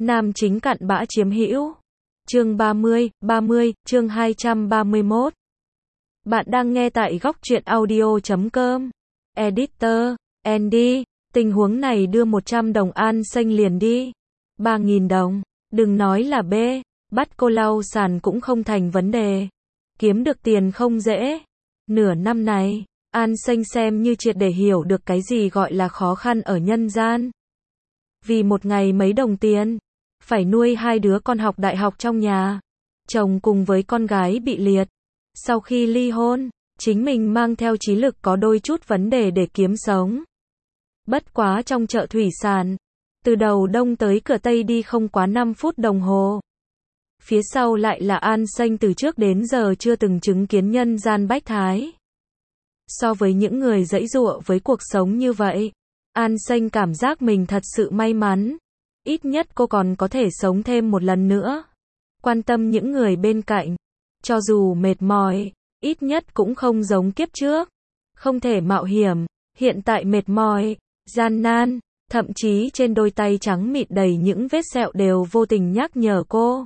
Nam chính cặn bã chiếm hữu. Chương 30, chương 231. Bạn đang nghe tại góc truyện audio.com. Editor, Andy, tình huống này đưa 100 đồng An Xanh liền đi. 3.000 đồng, đừng nói là B, bắt cô lau sàn cũng không thành vấn đề. Kiếm được tiền không dễ. Nửa năm này, An Xanh xem như triệt để hiểu được cái gì gọi là khó khăn ở nhân gian. Vì một ngày mấy đồng tiền, phải nuôi 2 đứa con học đại học trong nhà. Chồng cùng với con gái bị liệt. Sau khi ly hôn, chính mình mang theo trí lực có đôi chút vấn đề để kiếm sống. Bất quá trong chợ thủy sản, từ đầu đông tới cửa tây đi không quá 5 phút đồng hồ. Phía sau lại là An Xanh từ trước đến giờ chưa từng chứng kiến nhân gian bách thái. So với những người giãy giụa với cuộc sống như vậy, An Xanh cảm giác mình thật sự may mắn. Ít nhất cô còn có thể sống thêm một lần nữa. Quan tâm những người bên cạnh. Cho dù mệt mỏi, ít nhất cũng không giống kiếp trước. Không thể mạo hiểm, hiện tại mệt mỏi, gian nan, thậm chí trên đôi tay trắng mịn đầy những vết sẹo đều vô tình nhắc nhở cô.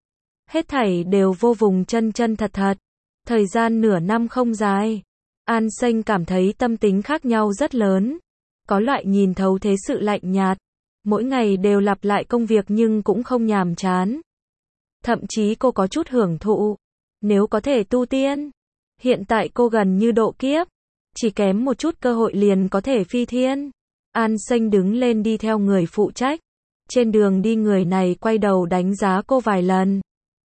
Hết thảy đều vô vùng chân chân thật thật. Thời gian nửa năm không dài. An Xanh cảm thấy tâm tính khác nhau rất lớn. Có loại nhìn thấu thế sự lạnh nhạt. Mỗi ngày đều lặp lại công việc nhưng cũng không nhàm chán. Thậm chí cô có chút hưởng thụ. Nếu có thể tu tiên. Hiện tại cô gần như độ kiếp. Chỉ kém một chút cơ hội liền có thể phi thiên. An Xanh đứng lên đi theo người phụ trách. Trên đường đi người này quay đầu đánh giá cô vài lần.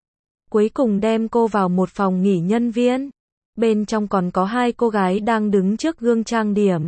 Cuối cùng đem cô vào một phòng nghỉ nhân viên. Bên trong còn có 2 cô gái đang đứng trước gương trang điểm.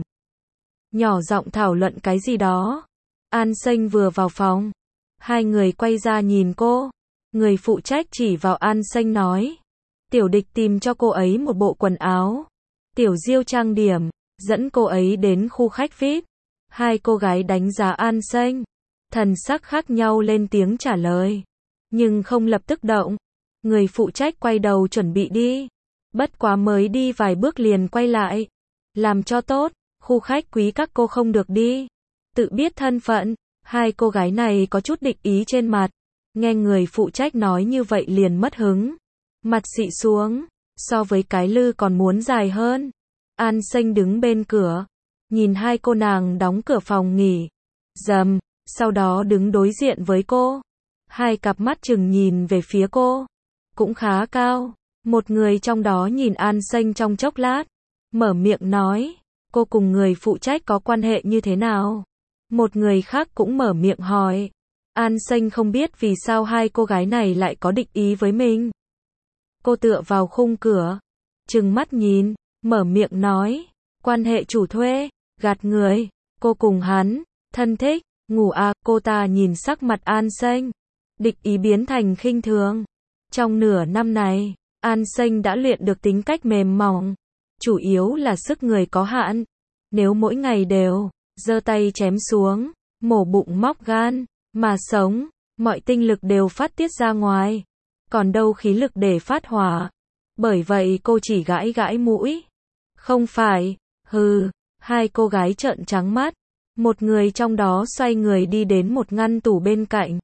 Nhỏ giọng thảo luận cái gì đó. An Xanh vừa vào phòng. 2 người quay ra nhìn cô. Người phụ trách chỉ vào An Xanh nói. Tiểu Địch tìm cho cô ấy một bộ quần áo. Tiểu Diêu trang điểm, dẫn cô ấy đến khu khách VIP. 2 cô gái đánh giá An Xanh. Thần sắc khác nhau lên tiếng trả lời. Nhưng không lập tức động. Người phụ trách quay đầu chuẩn bị đi. Bất quá mới đi vài bước liền quay lại. Làm cho tốt, khu khách quý các cô không được đi. Tự biết thân phận, 2 cô gái này có chút địch ý trên mặt. Nghe người phụ trách nói như vậy liền mất hứng. Mặt xị xuống, so với cái lư còn muốn dài hơn. An Xanh đứng bên cửa, nhìn 2 cô nàng đóng cửa phòng nghỉ. Rầm, sau đó đứng đối diện với cô. 2 cặp mắt chừng nhìn về phía cô. Cũng khá cao. Một người trong đó nhìn An Xanh trong chốc lát. Mở miệng nói, cô cùng người phụ trách có quan hệ như thế nào? Một người khác cũng mở miệng hỏi. An Xanh không biết vì sao 2 cô gái này lại có địch ý với mình. Cô tựa vào khung cửa, trừng mắt nhìn, mở miệng nói, quan hệ chủ thuê, gạt người, cô cùng hắn, thân thích, ngủ à, cô ta nhìn sắc mặt An Xanh, địch ý biến thành khinh thường. Trong nửa năm này, An Xanh đã luyện được tính cách mềm mỏng, chủ yếu là sức người có hạn. Nếu mỗi ngày đều giơ tay chém xuống, mổ bụng móc gan, mà sống, mọi tinh lực đều phát tiết ra ngoài. Còn đâu khí lực để phát hỏa. Bởi vậy cô chỉ gãi gãi mũi. Không phải, hừ, 2 cô gái trợn trắng mắt. Một người trong đó xoay người đi đến một ngăn tủ bên cạnh.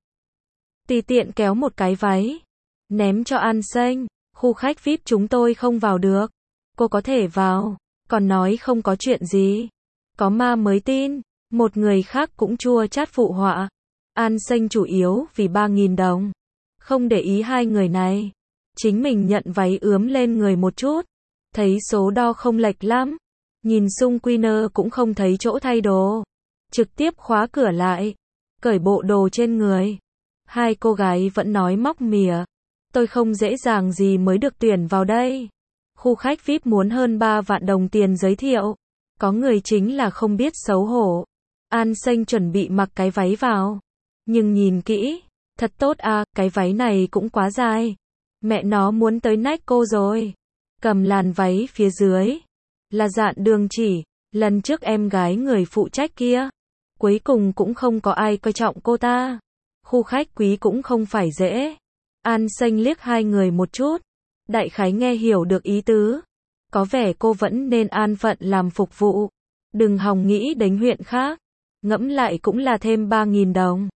Tùy tiện kéo một cái váy. Ném cho An Xanh, khu khách VIP chúng tôi không vào được. Cô có thể vào, còn nói không có chuyện gì. Có ma mới tin. Một người khác cũng chua chát phụ họa. An Xanh chủ yếu vì 3.000 đồng. Không để ý 2 người này. Chính mình nhận váy ướm lên người một chút. Thấy số đo không lệch lắm. Nhìn xung quy nơ cũng không thấy chỗ thay đồ. Trực tiếp khóa cửa lại. Cởi bộ đồ trên người. 2 cô gái vẫn nói móc mỉa. Tôi không dễ dàng gì mới được tuyển vào đây. Khu khách VIP muốn hơn 3 vạn đồng tiền giới thiệu. Có người chính là không biết xấu hổ. An Xanh chuẩn bị mặc cái váy vào. Nhưng nhìn kỹ. Thật tốt à, cái váy này cũng quá dài. Mẹ nó muốn tới nách cô rồi. Cầm làn váy phía dưới. Là dạn đường chỉ. Lần trước em gái người phụ trách kia. Cuối cùng cũng không có ai coi trọng cô ta. Khu khách quý cũng không phải dễ. An Xanh liếc 2 người một chút. Đại khái nghe hiểu được ý tứ. Có vẻ cô vẫn nên an phận làm phục vụ. Đừng hòng nghĩ đến huyện khác. Ngẫm lại cũng là thêm 3.000 đồng.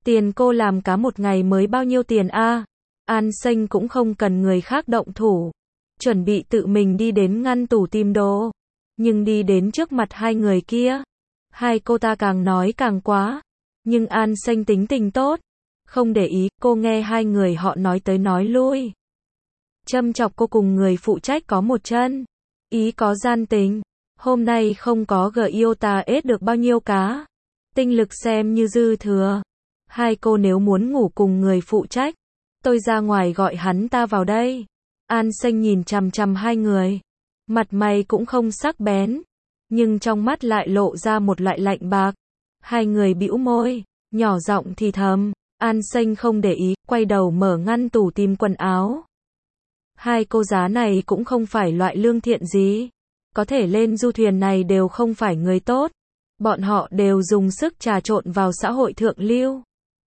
Tiền cô làm cá một ngày mới bao nhiêu tiền a? An Xanh cũng không cần người khác động thủ. Chuẩn bị tự mình đi đến ngăn tủ tìm đồ. Nhưng đi đến trước mặt hai người kia. Hai cô ta càng nói càng quá. Nhưng An Xanh tính tình tốt. Không để ý, cô nghe hai người họ nói tới nói lui. Châm chọc cô cùng người phụ trách có một chân. Ý có gian tình. Hôm nay không có Giota ết được bao nhiêu cá. Tinh lực xem như dư thừa. Hai cô nếu muốn ngủ cùng người phụ trách, tôi ra ngoài gọi hắn ta vào đây. An Xanh nhìn chằm chằm hai người. Mặt mày cũng không sắc bén. Nhưng trong mắt lại lộ ra một loại lạnh bạc. Hai người bĩu môi, nhỏ giọng thì thầm. An Xanh không để ý, quay đầu mở ngăn tủ tìm quần áo. Hai cô giá này cũng không phải loại lương thiện gì. Có thể lên du thuyền này đều không phải người tốt. Bọn họ đều dùng sức trà trộn vào xã hội thượng lưu.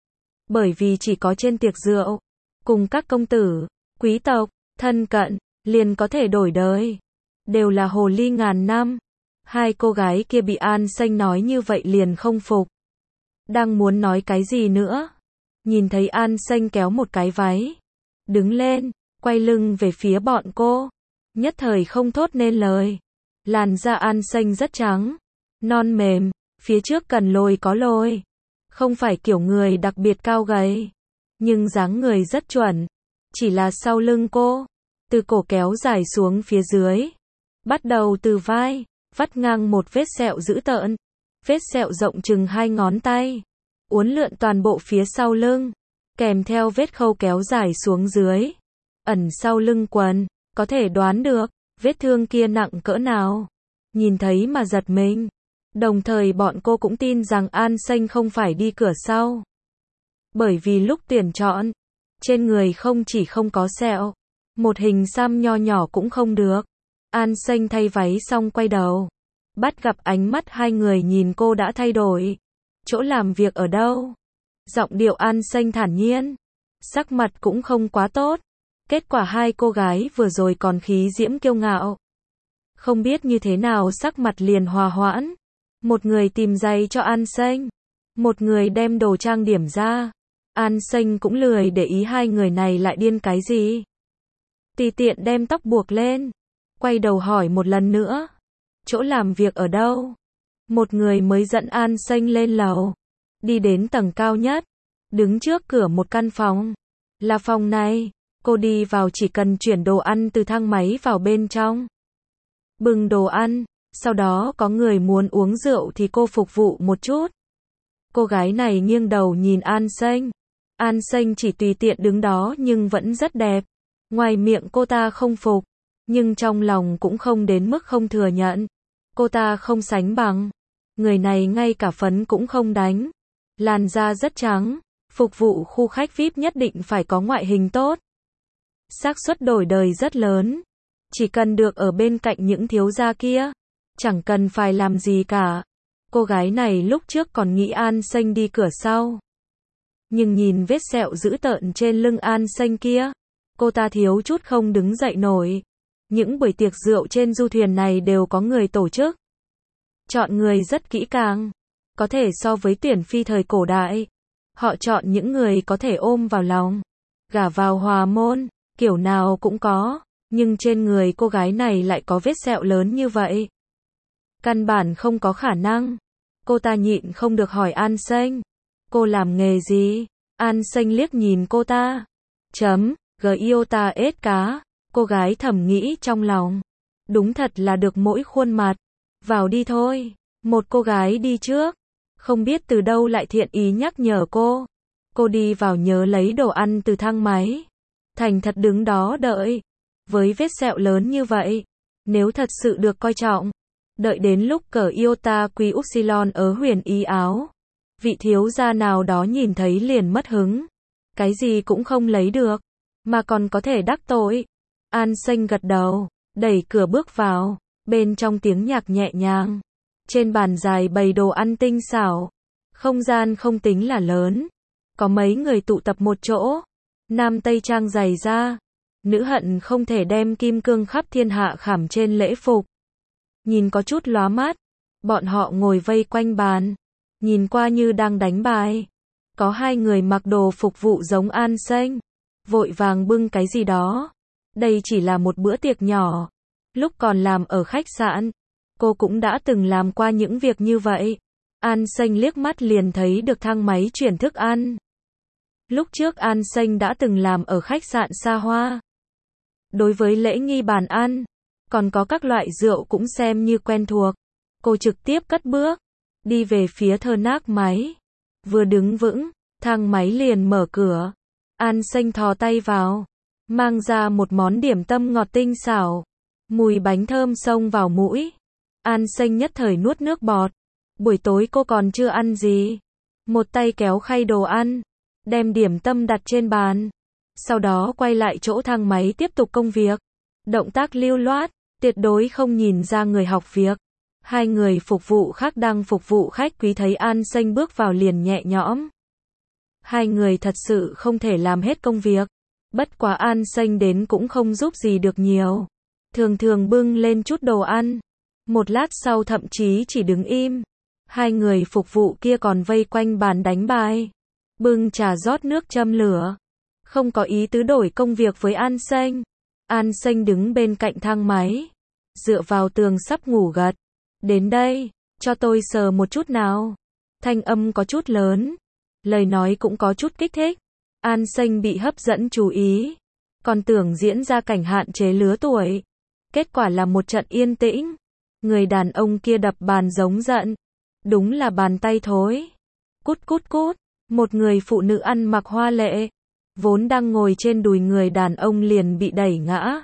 Bởi vì chỉ có trên tiệc rượu, cùng các công tử, quý tộc, thân cận, liền có thể đổi đời. Đều là hồ ly ngàn năm. Hai cô gái kia bị An Xanh nói như vậy liền không phục. Đang muốn nói cái gì nữa. Nhìn thấy An Xanh kéo một cái váy. Đứng lên, quay lưng về phía bọn cô. Nhất thời không thốt nên lời. Làn da An Xanh rất trắng. Non mềm, phía trước cần lồi có lồi. Không phải kiểu người đặc biệt cao gầy. Nhưng dáng người rất chuẩn. Chỉ là sau lưng cô. Từ cổ kéo dài xuống phía dưới. Bắt đầu từ vai. Vắt ngang một vết sẹo dữ tợn. Vết sẹo rộng chừng 2 ngón tay. Uốn lượn toàn bộ phía sau lưng. Kèm theo vết khâu kéo dài xuống dưới. Ẩn sau lưng quần. Có thể đoán được. Vết thương kia nặng cỡ nào. Nhìn thấy mà giật mình. Đồng thời bọn cô cũng tin rằng An Xanh không phải đi cửa sau. Bởi vì lúc tuyển chọn. Trên người không chỉ không có sẹo. Một hình xăm nho nhỏ cũng không được. An Xanh thay váy xong quay đầu. Bắt gặp ánh mắt hai người nhìn cô đã thay đổi. Chỗ làm việc ở đâu? Giọng điệu An Xanh thản nhiên. Sắc mặt cũng không quá tốt. Kết quả hai cô gái vừa rồi còn khí diễm kiêu ngạo. Không biết như thế nào sắc mặt liền hòa hoãn. Một người tìm giày cho An Xanh. Một người đem đồ trang điểm ra. An Xanh cũng lười để ý hai người này lại điên cái gì. Tùy tiện đem tóc buộc lên. Quay đầu hỏi một lần nữa. Chỗ làm việc ở đâu? Một người mới dẫn An Xanh lên lầu. Đi đến tầng cao nhất. Đứng trước cửa một căn phòng. Là phòng này. Cô đi vào chỉ cần chuyển đồ ăn từ thang máy vào bên trong. Bưng đồ ăn. Sau đó có người muốn uống rượu thì cô phục vụ một chút. Cô gái này nghiêng đầu nhìn An Xanh. An Xanh chỉ tùy tiện đứng đó nhưng vẫn rất đẹp. Ngoài miệng cô ta không phục. Nhưng trong lòng cũng không đến mức không thừa nhận. Cô ta không sánh bằng. Người này ngay cả phấn cũng không đánh. Làn da rất trắng. Phục vụ khu khách VIP nhất định phải có ngoại hình tốt. Xác suất đổi đời rất lớn. Chỉ cần được ở bên cạnh những thiếu gia kia. Chẳng cần phải làm gì cả. Cô gái này lúc trước còn nghĩ An Xanh đi cửa sau. Nhưng nhìn vết sẹo dữ tợn trên lưng An Xanh kia. Cô ta thiếu chút không đứng dậy nổi. Những buổi tiệc rượu trên du thuyền này đều có người tổ chức. Chọn người rất kỹ càng. Có thể so với tuyển phi thời cổ đại. Họ chọn những người có thể ôm vào lòng. Gả vào hòa môn. Kiểu nào cũng có. Nhưng trên người cô gái này lại có vết sẹo lớn như vậy. Căn bản không có khả năng. Cô ta nhịn không được hỏi An Xanh. Cô làm nghề gì? An Xanh liếc nhìn cô ta. Giota ết cá. Cô gái thầm nghĩ trong lòng. Đúng thật là được mỗi khuôn mặt. Vào đi thôi. Một cô gái đi trước. Không biết từ đâu lại thiện ý nhắc nhở cô. Cô đi vào nhớ lấy đồ ăn từ thang máy. Thành thật đứng đó đợi. Với vết sẹo lớn như vậy. Nếu thật sự được coi trọng. Đợi đến lúc cờ Iota Quy Upsilon ở huyền y áo. Vị thiếu gia nào đó nhìn thấy liền mất hứng. Cái gì cũng không lấy được. Mà còn có thể đắc tội. An Xanh gật đầu. Đẩy cửa bước vào. Bên trong tiếng nhạc nhẹ nhàng. Trên bàn dài bày đồ ăn tinh xảo. Không gian không tính là lớn. Có mấy người tụ tập một chỗ. Nam Tây trang dày ra. Nữ hận không thể đem kim cương khắp thiên hạ khảm trên lễ phục. Nhìn có chút lóa mắt. Bọn họ ngồi vây quanh bàn. Nhìn qua như đang đánh bài. Có hai người mặc đồ phục vụ giống An Xanh, vội vàng bưng cái gì đó. Đây chỉ là một bữa tiệc nhỏ. Lúc còn làm ở khách sạn, cô cũng đã từng làm qua những việc như vậy. An Xanh liếc mắt liền thấy được thang máy chuyển thức ăn. Lúc trước An Xanh đã từng làm ở khách sạn xa hoa. Đối với lễ nghi bàn ăn, còn có các loại rượu cũng xem như quen thuộc. Cô trực tiếp cất bước, đi về phía thang máy. Vừa đứng vững, thang máy liền mở cửa. An Xanh thò tay vào, mang ra một món điểm tâm ngọt tinh xảo. Mùi bánh thơm xông vào mũi. An Xanh nhất thời nuốt nước bọt. Buổi tối cô còn chưa ăn gì. Một tay kéo khay đồ ăn, đem điểm tâm đặt trên bàn. Sau đó quay lại chỗ thang máy tiếp tục công việc. Động tác lưu loát, tuyệt đối không nhìn ra người học việc. Hai người phục vụ khác đang phục vụ khách quý thấy An Xanh bước vào liền nhẹ nhõm. Hai người thật sự không thể làm hết công việc. Bất quá An Xanh đến cũng không giúp gì được nhiều. Thường thường bưng lên chút đồ ăn. Một lát sau thậm chí chỉ đứng im. Hai người phục vụ kia còn vây quanh bàn đánh bài. Bưng trà rót nước châm lửa. Không có ý tứ đổi công việc với An Xanh. An Xanh đứng bên cạnh thang máy. Dựa vào tường sắp ngủ gật. Đến đây, cho tôi sờ một chút nào. Thanh âm có chút lớn. Lời nói cũng có chút kích thích. An Xanh bị hấp dẫn chú ý. Còn tưởng diễn ra cảnh hạn chế lứa tuổi. Kết quả là một trận yên tĩnh. Người đàn ông kia đập bàn giống giận. Đúng là bàn tay thối. Cút cút cút. Một người phụ nữ ăn mặc hoa lệ, vốn đang ngồi trên đùi người đàn ông liền bị đẩy ngã.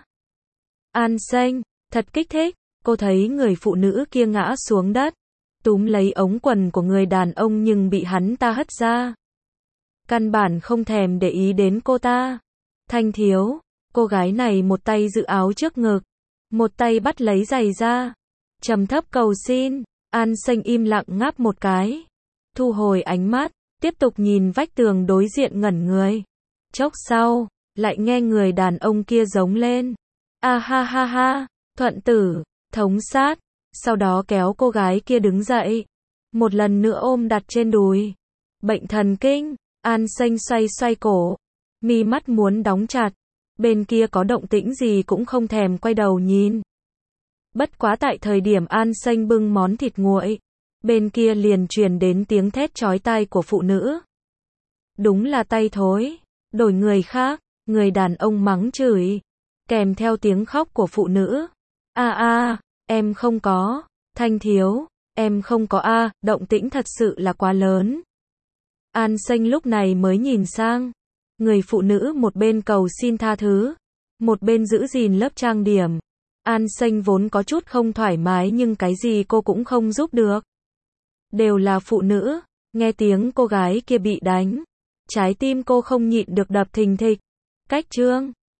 An Xanh, thật kích thích. Cô thấy người phụ nữ kia ngã xuống đất, túm lấy ống quần của người đàn ông nhưng bị hắn ta hất ra. Căn bản không thèm để ý đến cô ta. Thanh thiếu, cô gái này một tay giữ áo trước ngực, một tay bắt lấy giày ra. Trầm thấp cầu xin. An Xanh im lặng ngáp một cái. Thu hồi ánh mắt, tiếp tục nhìn vách tường đối diện ngẩn người. Chốc sau, lại nghe người đàn ông kia giống lên. A ha ha ha, thuận tử, thống sát. Sau đó kéo cô gái kia đứng dậy. Một lần nữa ôm đặt trên đùi. Bệnh thần kinh. An Xanh xoay xoay cổ. Mi mắt muốn đóng chặt. Bên kia có động tĩnh gì cũng không thèm quay đầu nhìn. Bất quá tại thời điểm An Xanh bưng món thịt nguội, bên kia liền truyền đến tiếng thét chói tai của phụ nữ. Đúng là tay thối, đổi người khác, người đàn ông mắng chửi, kèm theo tiếng khóc của phụ nữ. Em không có, Thanh thiếu, em không có động tĩnh thật sự là quá lớn. An Xanh lúc này mới nhìn sang, người phụ nữ một bên cầu xin tha thứ, một bên giữ gìn lớp trang điểm. An Xanh vốn có chút không thoải mái nhưng cái gì cô cũng không giúp được. Đều là phụ nữ, nghe tiếng cô gái kia bị đánh. Trái tim cô không nhịn được đập thình thịch. Cách chương